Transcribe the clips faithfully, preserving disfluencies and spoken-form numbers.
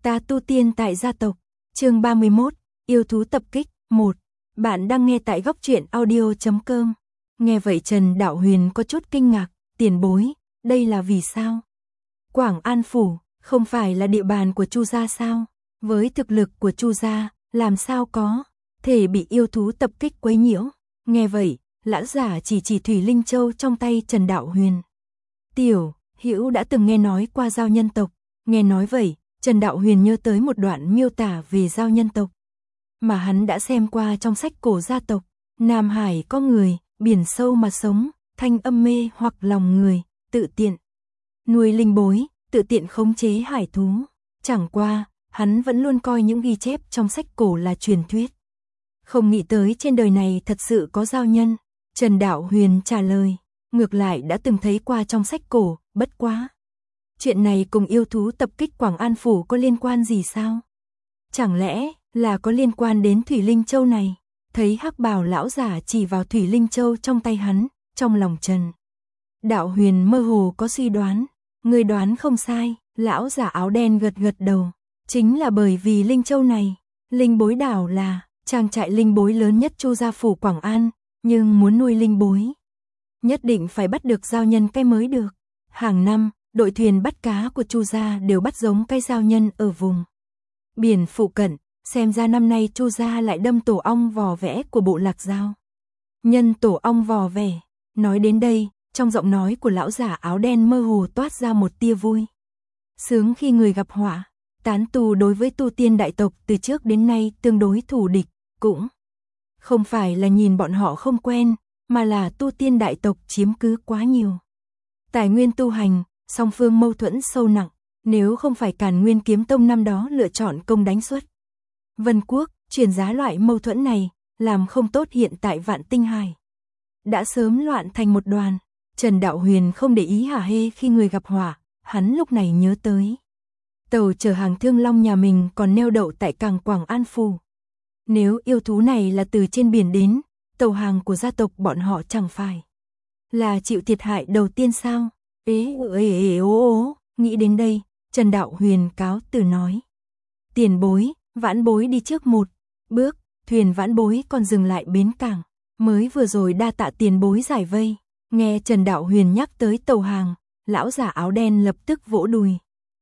Ta tu tiên tại gia tộc, chương ba mươi mốt, yêu thú tập kích, một. Bạn đang nghe tại góc truyện audio chấm com. Nghe vậy Trần Đạo Huyền có chút kinh ngạc, tiền bối, đây là vì sao? Quảng An Phủ, không phải là địa bàn của Chu gia sao? Với thực lực của Chu gia, làm sao có thể bị yêu thú tập kích quấy nhiễu? Nghe vậy, lão giả chỉ chỉ Thủy Linh Châu trong tay Trần Đạo Huyền. Tiểu Hữu đã từng nghe nói qua giao nhân tộc, nghe nói vậy, Trần Đạo Huyền nhớ tới một đoạn miêu tả về giao nhân tộc mà hắn đã xem qua trong sách cổ gia tộc. Nam Hải có người, biển sâu mà sống, thanh âm mê hoặc lòng người, tự tiện nuôi linh bối, tự tiện khống chế hải thú. Chẳng qua, hắn vẫn luôn coi những ghi chép trong sách cổ là truyền thuyết. Không nghĩ tới trên đời này thật sự có giao nhân. Trần Đạo Huyền trả lời, ngược lại đã từng thấy qua trong sách cổ, bất quá. Chuyện này cùng yêu thú tập kích Quảng An Phủ có liên quan gì sao? Chẳng lẽ là có liên quan đến Thủy Linh Châu này? Thấy hắc bào lão giả chỉ vào Thủy Linh Châu trong tay hắn, trong lòng Trần Đạo Huyền mơ hồ có suy đoán. Người đoán không sai, lão giả áo đen gật gật đầu. Chính là bởi vì Linh Châu này, linh bối đảo là trang trại linh bối lớn nhất Chu gia phủ Quảng An, nhưng muốn nuôi linh bối, nhất định phải bắt được giao nhân cái mới được. Hàng năm, đội thuyền bắt cá của Chu gia đều bắt giống cái giao nhân ở vùng biển phụ cận, xem ra năm nay Chu gia lại đâm tổ ong vò vẽ của bộ lạc giao nhân tổ ong vò vẽ. Nói đến đây, trong giọng nói của lão giả áo đen mơ hồ toát ra một tia vui sướng khi người gặp họa. Tán tu đối với tu tiên đại tộc từ trước đến nay tương đối thù địch, cũng không phải là nhìn bọn họ không quen, mà là tu tiên đại tộc chiếm cứ quá nhiều tài nguyên tu hành, song phương mâu thuẫn sâu nặng. Nếu không phải Càn Nguyên Kiếm Tông năm đó lựa chọn công đánh xuất Vân Quốc, chuyển giá loại mâu thuẫn này, làm không tốt hiện tại Vạn Tinh Hải đã sớm loạn thành một đoàn. Trần Đạo Huyền không để ý hả hê khi người gặp họa, hắn lúc này nhớ tới tàu chở hàng Thương Long nhà mình còn neo đậu tại cảng Quảng An Phủ. Nếu yêu thú này là từ trên biển đến, tàu hàng của gia tộc bọn họ chẳng phải là chịu thiệt hại đầu tiên sao? Ế ế ế ố ố, nghĩ đến đây, Trần Đạo Huyền cáo từ nói. Tiền bối, vãn bối đi trước một bước, thuyền vãn bối còn dừng lại bến cảng, mới vừa rồi đa tạ tiền bối giải vây. Nghe Trần Đạo Huyền nhắc tới tàu hàng, lão giả áo đen lập tức vỗ đùi.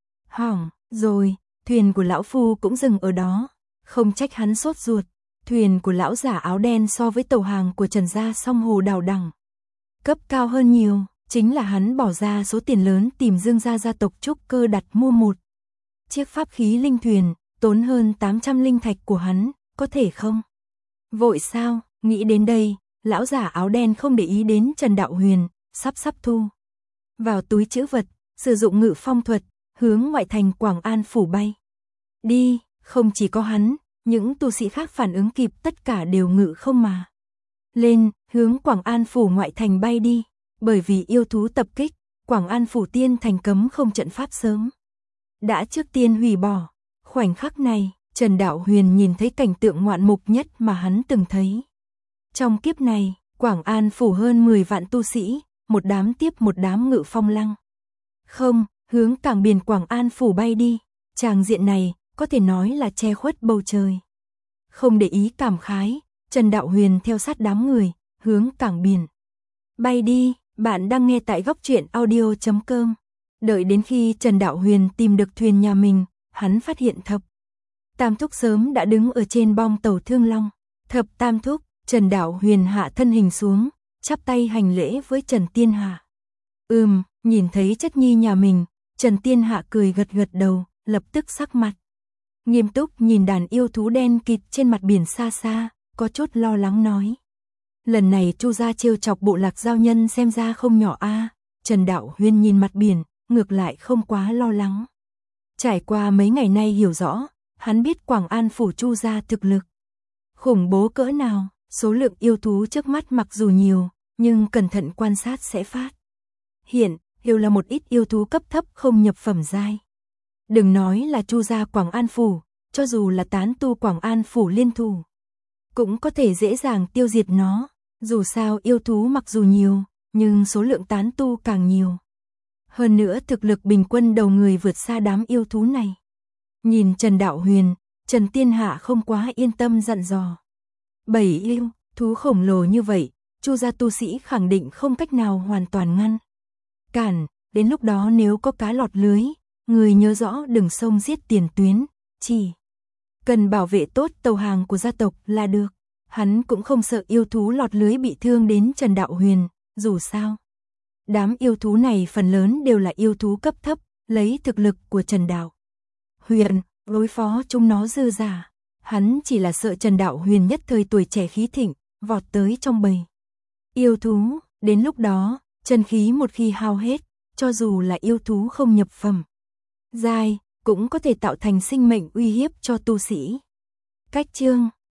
Hỏng, rồi, thuyền của lão phu cũng dừng ở đó, không trách hắn sốt ruột. Thuyền của lão giả áo đen so với tàu hàng của Trần gia song hồ đào đẳng cấp cao hơn nhiều, chính là hắn bỏ ra số tiền lớn tìm Dương gia gia tộc trúc cơ đặt mua một chiếc pháp khí linh thuyền, tốn hơn tám trăm linh thạch của hắn, có thể không? Vội sao? Nghĩ đến đây, lão giả áo đen không để ý đến Trần Đạo Huyền, sắp sắp thu vào túi trữ vật, sử dụng ngự phong thuật, hướng ngoại thành Quảng An Phủ bay đi. Không chỉ có hắn, những tu sĩ khác phản ứng kịp tất cả đều ngự không mà lên, hướng Quảng An Phủ ngoại thành bay đi. Bởi vì yêu thú tập kích, Quảng An Phủ tiên thành cấm không trận pháp sớm đã trước tiên hủy bỏ. Khoảnh khắc này, Trần Đạo Huyền nhìn thấy cảnh tượng ngoạn mục nhất mà hắn từng thấy. Trong kiếp này, Quảng An Phủ hơn mười vạn tu sĩ, một đám tiếp một đám ngự phong lăng không, hướng cảng biển Quảng An Phủ bay đi. Tràng diện này, có thể nói là che khuất bầu trời. Không để ý cảm khái, Trần Đạo Huyền theo sát đám người, hướng cảng biển bay đi. Bạn đang nghe tại góc truyện audio chấm com. Đợi đến khi Trần Đạo Huyền tìm được thuyền nhà mình, hắn phát hiện Thập Tam Thúc sớm đã đứng ở trên bong tàu Thương Long. Thập Tam Thúc, Trần Đạo Huyền hạ thân hình xuống, chắp tay hành lễ với Trần Tiên Hạ. Ừm, nhìn thấy chất nhi nhà mình, Trần Tiên Hạ cười gật gật đầu, lập tức sắc mặt nghiêm túc nhìn đàn yêu thú đen kịt trên mặt biển xa xa, có chút lo lắng nói. Lần này Chu gia trêu chọc bộ lạc giao nhân xem ra không nhỏ a. À. Trần Đạo Huyền nhìn mặt biển, ngược lại không quá lo lắng. Trải qua mấy ngày nay hiểu rõ, hắn biết Quảng An Phủ Chu gia thực lực khủng bố cỡ nào. Số lượng yêu thú trước mắt mặc dù nhiều, nhưng cẩn thận quan sát sẽ phát hiện, đều là một ít yêu thú cấp thấp không nhập phẩm giai. Đừng nói là Chu gia Quảng An Phủ, cho dù là tán tu Quảng An Phủ liên thủ, cũng có thể dễ dàng tiêu diệt nó. Dù sao yêu thú mặc dù nhiều, nhưng số lượng tán tu càng nhiều. Hơn nữa thực lực bình quân đầu người vượt xa đám yêu thú này. Nhìn Trần Đạo Huyền, Trần Tiên Hạ không quá yên tâm dặn dò. Bảy yêu thú khổng lồ như vậy, Chu gia tu sĩ khẳng định không cách nào hoàn toàn ngăn cản, đến lúc đó nếu có cá lọt lưới, người nhớ rõ đừng xông giết tiền tuyến, chỉ cần bảo vệ tốt tàu hàng của gia tộc là được. Hắn cũng không sợ yêu thú lọt lưới bị thương đến Trần Đạo Huyền, dù sao đám yêu thú này phần lớn đều là yêu thú cấp thấp, lấy thực lực của Trần Đạo Huyền, đối phó chúng nó dư dả. Hắn chỉ là sợ Trần Đạo Huyền nhất thời tuổi trẻ khí thịnh, vọt tới trong bầy yêu thú, đến lúc đó, chân khí một khi hao hết, cho dù là yêu thú không nhập phẩm giai, cũng có thể tạo thành sinh mệnh uy hiếp cho tu sĩ. Cách chương